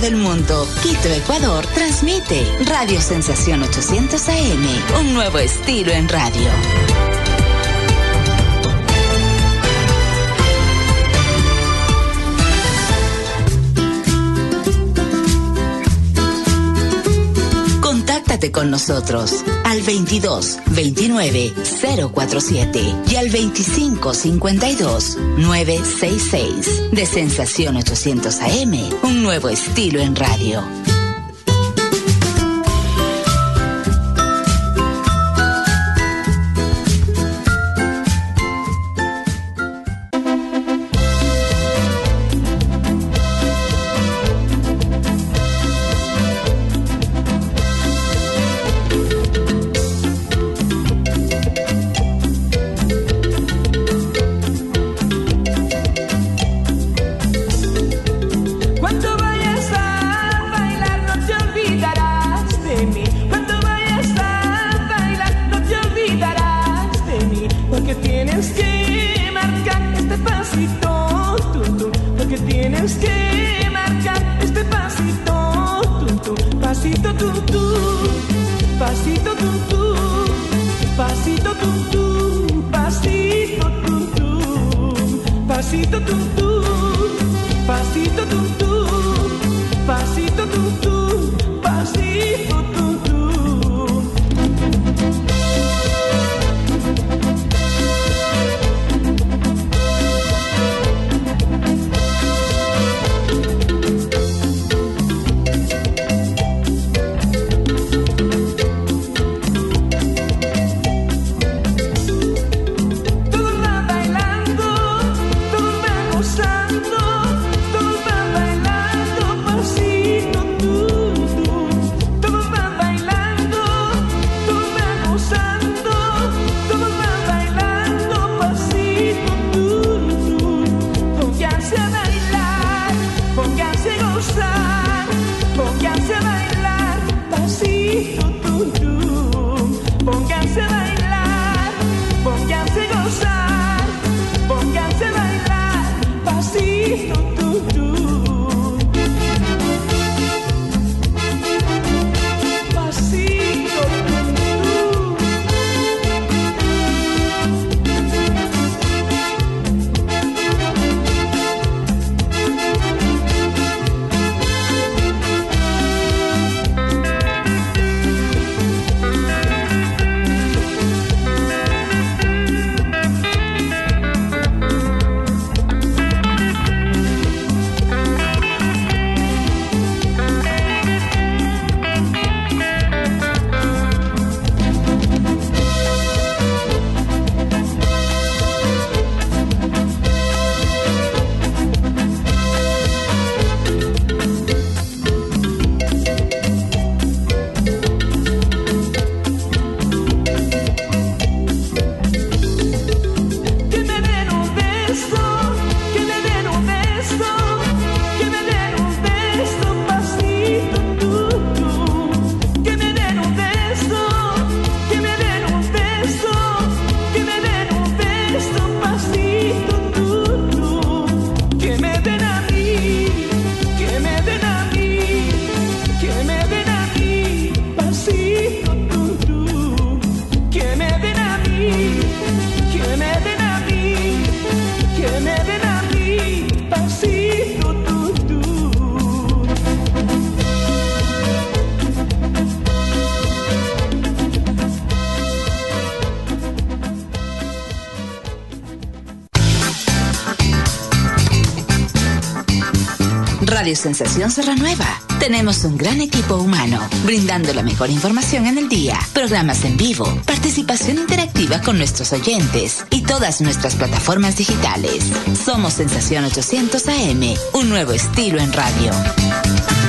el mundo. Quito, Ecuador, transmite Radio Sensación 800 AM, un nuevo estilo en radio. Contáctate con nosotros al 22 29 047 y al 25 52 966. De Sensación 800 AM, un nuevo estilo en radio. Radio Sensación se renueva. Tenemos un gran equipo humano, brindando la mejor información en el día, programas en vivo, participación interactiva con nuestros oyentes y todas nuestras plataformas digitales. Somos Sensación 800 AM, un nuevo estilo en radio.